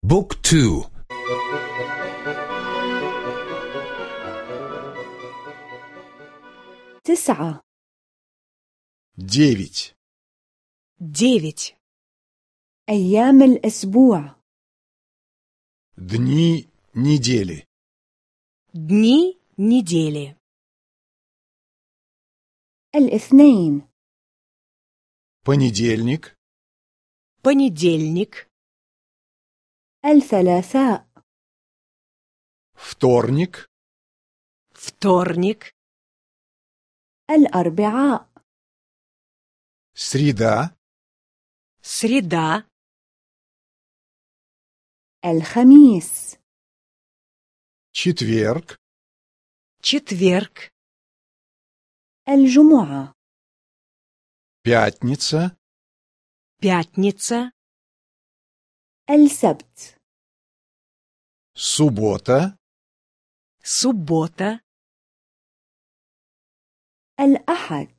بوك تو. 9. 9. 9. أيام الأسبوع. Дни недели. Дни недели. الاثنين. Понедельник. Понедельник. الثلاثاء. Вторник. Вторник. الأربعاء. Среда. Среда. الخميس. Четверг. Четверг. الجمعة. Пятница. Пятница. السبت. Суббота. Суббота. الأحد.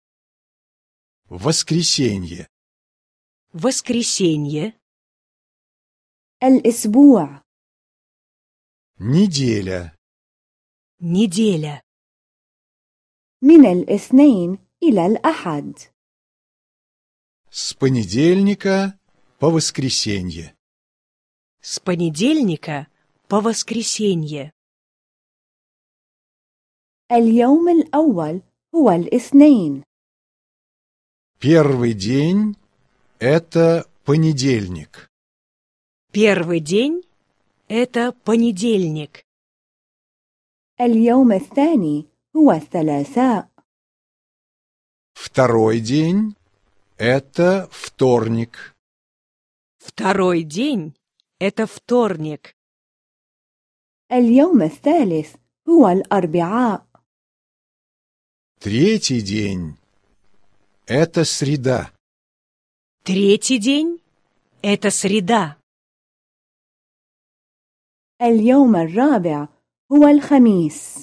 Воскресенье. Воскресенье. الأسبوع. Неделя. Неделя. من الاثنين إلى الأحد. С понедельника по воскресенье. С понедельника по воскресенье. اليوم الأول هو الاثنين. Первый день – это понедельник. Первый день – это понедельник. اليوم الثاني هو الثلاثاء. Второй день – это вторник. Второй день – это вторник. اليوم الثالث هو الأربعاء. Третий день – это среда. Третий день – это среда. اليوم الرابع هو الخميس.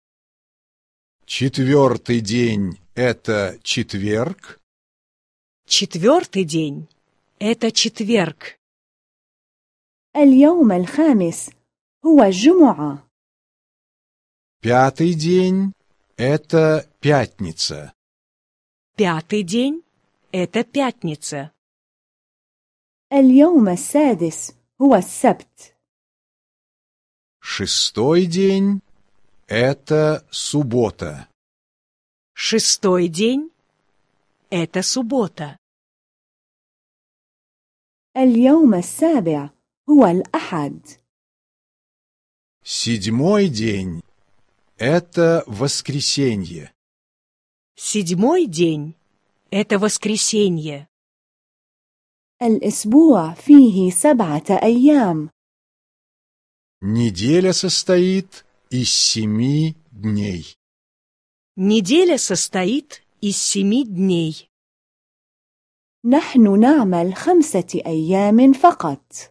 Четвертый день – это четверг. Четвертый день – это четверг. اليوم الخامس هو الجمعة. Пятый день – это пятница. Пятый день – это пятница. اليوم السادس هو السبت. Шестой день – это суббота. Шестой день – это суббота. اليوم السابع هو الأحد. Седьмой день – это воскресенье. Седьмой день – это воскресенье. الأسبوع فيه 7 أيام. Неделя состоит из 7 дней. Неделя состоит из 7 дней. نحن نعمل 5 أيام فقط.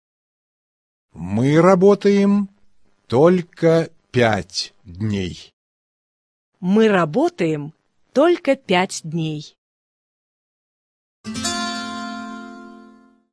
Мы работаем только 5 дней. Мы работаем только 5 дней.